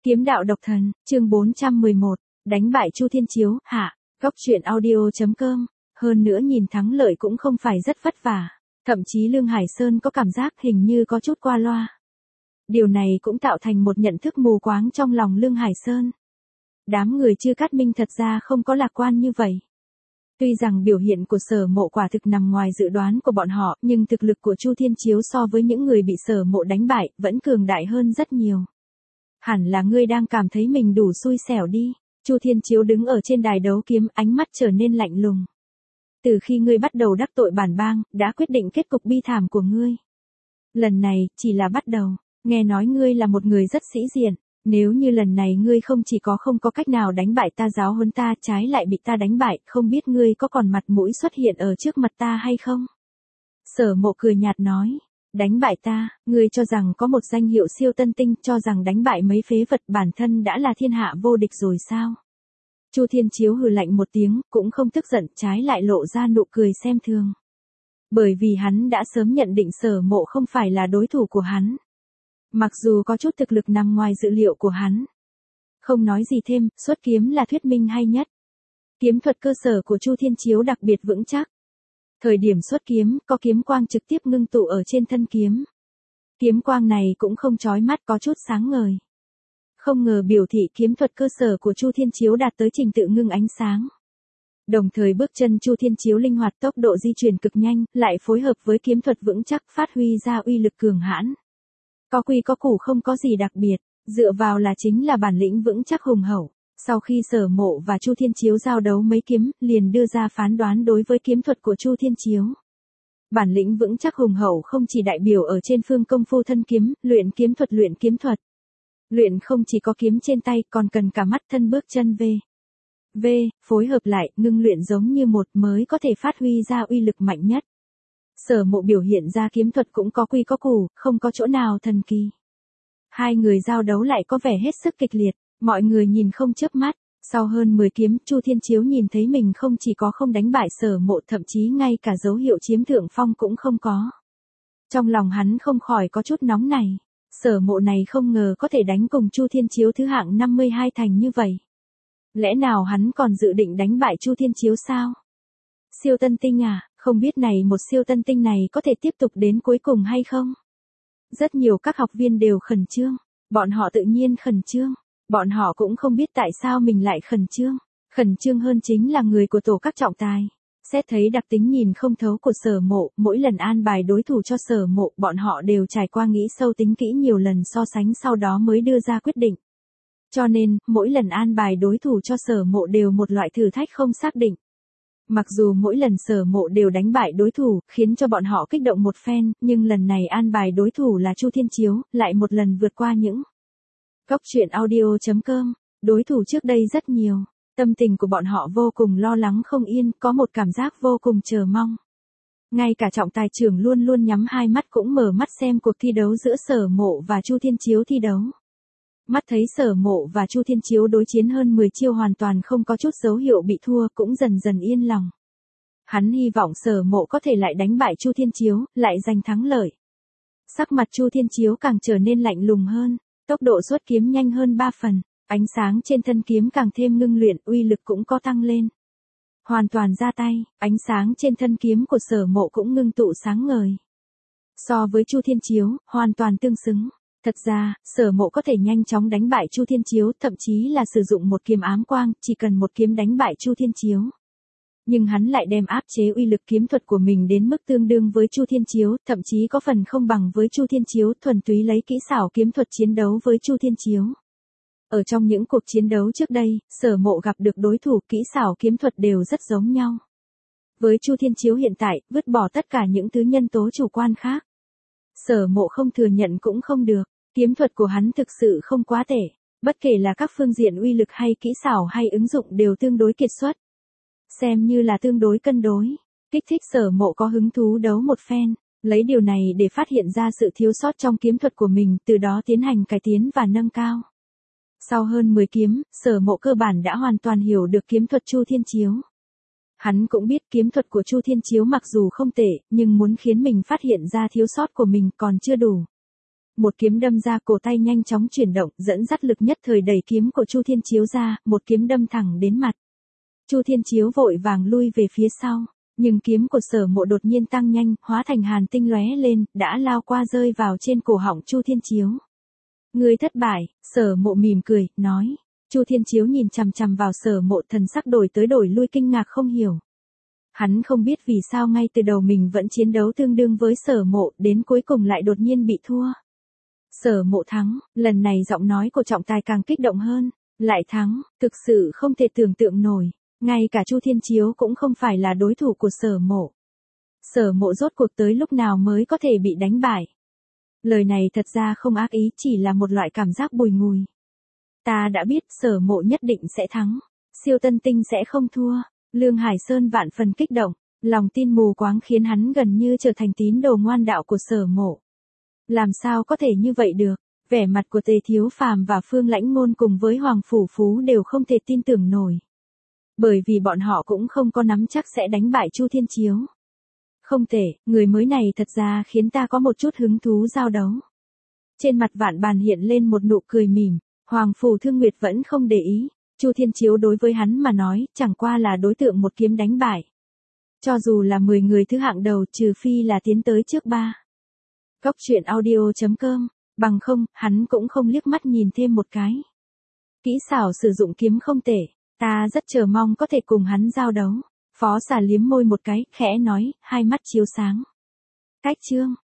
Kiếm đạo độc thần, chương 411, đánh bại Chu Thiên Chiếu, hạ, góc truyện audio.com, hơn nữa nhìn thắng lợi cũng không phải rất vất vả, thậm chí Lương Hải Sơn có cảm giác hình như có chút qua loa. Điều này cũng tạo thành một nhận thức mù quáng trong lòng Lương Hải Sơn. Đám người Chư Cát Minh thật ra không có lạc quan như vậy. Tuy rằng biểu hiện của Sở Mộ quả thực nằm ngoài dự đoán của bọn họ, nhưng thực lực của Chu Thiên Chiếu so với những người bị Sở Mộ đánh bại, vẫn cường đại hơn rất nhiều. Hẳn là ngươi đang cảm thấy mình đủ xui xẻo đi. Chu Thiên Chiếu đứng ở trên đài đấu kiếm, ánh mắt trở nên lạnh lùng. Từ khi ngươi bắt đầu đắc tội bản bang, đã quyết định kết cục bi thảm của ngươi. Lần này, chỉ là bắt đầu. Nghe nói ngươi là một người rất sĩ diện. Nếu như lần này ngươi không có cách nào đánh bại ta, giáo huấn ta, trái lại bị ta đánh bại, không biết ngươi có còn mặt mũi xuất hiện ở trước mặt ta hay không? Sở Mộ cười nhạt nói. Đánh bại ta, ngươi cho rằng có một danh hiệu siêu tân tinh, cho rằng đánh bại mấy phế vật bản thân đã là thiên hạ vô địch rồi sao? Chu Thiên Chiếu hừ lạnh một tiếng, cũng không tức giận, trái lại lộ ra nụ cười xem thường. Bởi vì hắn đã sớm nhận định Sở Mộ không phải là đối thủ của hắn. Mặc dù có chút thực lực nằm ngoài dự liệu của hắn. Không nói gì thêm, xuất kiếm là thuyết minh hay nhất. Kiếm thuật cơ sở của Chu Thiên Chiếu đặc biệt vững chắc. Thời điểm xuất kiếm, có kiếm quang trực tiếp ngưng tụ ở trên thân kiếm. Kiếm quang này cũng không chói mắt, có chút sáng ngời. Không ngờ biểu thị kiếm thuật cơ sở của Chu Thiên Chiếu đạt tới trình tự ngưng ánh sáng. Đồng thời bước chân Chu Thiên Chiếu linh hoạt, tốc độ di chuyển cực nhanh, lại phối hợp với kiếm thuật vững chắc, phát huy ra uy lực cường hãn. Có quy có củ, không có gì đặc biệt, dựa vào là chính là bản lĩnh vững chắc hùng hậu. Sau khi Sở Mộ và Chu Thiên Chiếu giao đấu mấy kiếm, liền đưa ra phán đoán đối với kiếm thuật của Chu Thiên Chiếu. Bản lĩnh vững chắc hùng hậu không chỉ đại biểu ở trên phương công phu thân kiếm, luyện kiếm thuật. Luyện không chỉ có kiếm trên tay, còn cần cả mắt thân bước chân v, phối hợp lại, ngưng luyện giống như một mới có thể phát huy ra uy lực mạnh nhất. Sở Mộ biểu hiện ra kiếm thuật cũng có quy có củ, không có chỗ nào thần kỳ. Hai người giao đấu lại có vẻ hết sức kịch liệt, mọi người nhìn không chớp mắt. Sau hơn 10 kiếm, Chu Thiên Chiếu nhìn thấy mình không chỉ có không đánh bại Sở Mộ, thậm chí ngay cả dấu hiệu chiếm thượng phong cũng không có. Trong lòng hắn không khỏi có chút nóng này. Sở Mộ này không ngờ có thể đánh cùng Chu Thiên Chiếu thứ hạng 52 thành như vậy. Lẽ nào hắn còn dự định đánh bại Chu Thiên Chiếu sao? Siêu tân tinh à, không biết này một siêu tân tinh này có thể tiếp tục đến cuối cùng hay không? Rất nhiều các học viên đều khẩn trương. Bọn họ tự nhiên khẩn trương. Bọn họ cũng không biết tại sao mình lại khẩn trương. Khẩn trương hơn chính là người của tổ các trọng tài. Xét thấy đặc tính nhìn không thấu của Sở Mộ, mỗi lần an bài đối thủ cho Sở Mộ, bọn họ đều trải qua nghĩ sâu tính kỹ nhiều lần so sánh, sau đó mới đưa ra quyết định. Cho nên, mỗi lần an bài đối thủ cho Sở Mộ đều một loại thử thách không xác định. Mặc dù mỗi lần Sở Mộ đều đánh bại đối thủ, khiến cho bọn họ kích động một phen, nhưng lần này an bài đối thủ là Chu Thiên Chiếu, lại một lần vượt qua những góc truyện audio.com, đối thủ trước đây rất nhiều. Tâm tình của bọn họ vô cùng lo lắng không yên, có một cảm giác vô cùng chờ mong. Ngay cả trọng tài trưởng luôn luôn nhắm hai mắt cũng mở mắt xem cuộc thi đấu giữa Sở Mộ và Chu Thiên Chiếu thi đấu. Mắt thấy Sở Mộ và Chu Thiên Chiếu đối chiến hơn 10 chiêu hoàn toàn không có chút dấu hiệu bị thua, cũng dần dần yên lòng. Hắn hy vọng Sở Mộ có thể lại đánh bại Chu Thiên Chiếu, lại giành thắng lợi. Sắc mặt Chu Thiên Chiếu càng trở nên lạnh lùng hơn, tốc độ xuất kiếm nhanh hơn 3 phần, ánh sáng trên thân kiếm càng thêm ngưng luyện, uy lực cũng có tăng lên. Hoàn toàn ra tay, ánh sáng trên thân kiếm của Sở Mộ cũng ngưng tụ sáng ngời. So với Chu Thiên Chiếu, hoàn toàn tương xứng. Thật ra, Sở Mộ có thể nhanh chóng đánh bại Chu Thiên Chiếu, thậm chí là sử dụng một kiếm ám quang, chỉ cần một kiếm đánh bại Chu Thiên Chiếu. Nhưng hắn lại đem áp chế uy lực kiếm thuật của mình đến mức tương đương với Chu Thiên Chiếu, thậm chí có phần không bằng với Chu Thiên Chiếu, thuần túy lấy kỹ xảo kiếm thuật chiến đấu với Chu Thiên Chiếu. Ở trong những cuộc chiến đấu trước đây, Sở Mộ gặp được đối thủ, kỹ xảo kiếm thuật đều rất giống nhau. Với Chu Thiên Chiếu hiện tại, vứt bỏ tất cả những thứ nhân tố chủ quan khác. Sở Mộ không thừa nhận cũng không được. Kiếm thuật của hắn thực sự không quá tệ, bất kể là các phương diện uy lực hay kỹ xảo hay ứng dụng đều tương đối kiệt xuất. Xem như là tương đối cân đối, kích thích Sở Mộ có hứng thú đấu một phen, lấy điều này để phát hiện ra sự thiếu sót trong kiếm thuật của mình, từ đó tiến hành cải tiến và nâng cao. Sau hơn 10 kiếm, Sở Mộ cơ bản đã hoàn toàn hiểu được kiếm thuật Chu Thiên Chiếu. Hắn cũng biết kiếm thuật của Chu Thiên Chiếu mặc dù không tệ, nhưng muốn khiến mình phát hiện ra thiếu sót của mình còn chưa đủ. Một kiếm đâm ra, cổ tay nhanh chóng chuyển động, dẫn dắt lực nhất thời đẩy kiếm của Chu Thiên Chiếu ra, một kiếm đâm thẳng đến mặt. Chu Thiên Chiếu vội vàng lui về phía sau, nhưng kiếm của Sở Mộ đột nhiên tăng nhanh, hóa thành hàn tinh lóe lên, đã lao qua rơi vào trên cổ họng Chu Thiên Chiếu. Ngươi thất bại, Sở Mộ mỉm cười, nói. Chu Thiên Chiếu nhìn chằm chằm vào Sở Mộ, thần sắc đổi tới đổi lui, kinh ngạc không hiểu. Hắn không biết vì sao ngay từ đầu mình vẫn chiến đấu tương đương với Sở Mộ, đến cuối cùng lại đột nhiên bị thua. Sở Mộ thắng, lần này giọng nói của trọng tài càng kích động hơn. Lại thắng, thực sự không thể tưởng tượng nổi. Ngay cả Chu Thiên Chiếu cũng không phải là đối thủ của Sở Mộ. Sở Mộ rốt cuộc tới lúc nào mới có thể bị đánh bại. Lời này thật ra không ác ý, chỉ là một loại cảm giác bùi ngùi. Ta đã biết Sở Mộ nhất định sẽ thắng. Siêu tân tinh sẽ không thua. Lương Hải Sơn vạn phần kích động. Lòng tin mù quáng khiến hắn gần như trở thành tín đồ ngoan đạo của Sở Mộ. Làm sao có thể như vậy được? Vẻ mặt của Tề Thiếu Phàm và Phương Lãnh Ngôn cùng với Hoàng Phủ Phú đều không thể tin tưởng nổi. Bởi vì bọn họ cũng không có nắm chắc sẽ đánh bại Chu Thiên Chiếu. Không thể, người mới này thật ra khiến ta có một chút hứng thú giao đấu. Trên mặt Vạn Bàn hiện lên một nụ cười mỉm, Hoàng Phủ Thương Nguyệt vẫn không để ý. Chu Thiên Chiếu đối với hắn mà nói, chẳng qua là đối tượng một kiếm đánh bại. Cho dù là 10 người thứ hạng đầu, trừ phi là tiến tới trước 3. Cốc truyện audio.com, bằng không, hắn cũng không liếc mắt nhìn thêm một cái. Kỹ xảo sử dụng kiếm không tệ, ta rất chờ mong có thể cùng hắn giao đấu. Phó Xà liếm môi một cái, khẽ nói, hai mắt chiếu sáng. Cách chương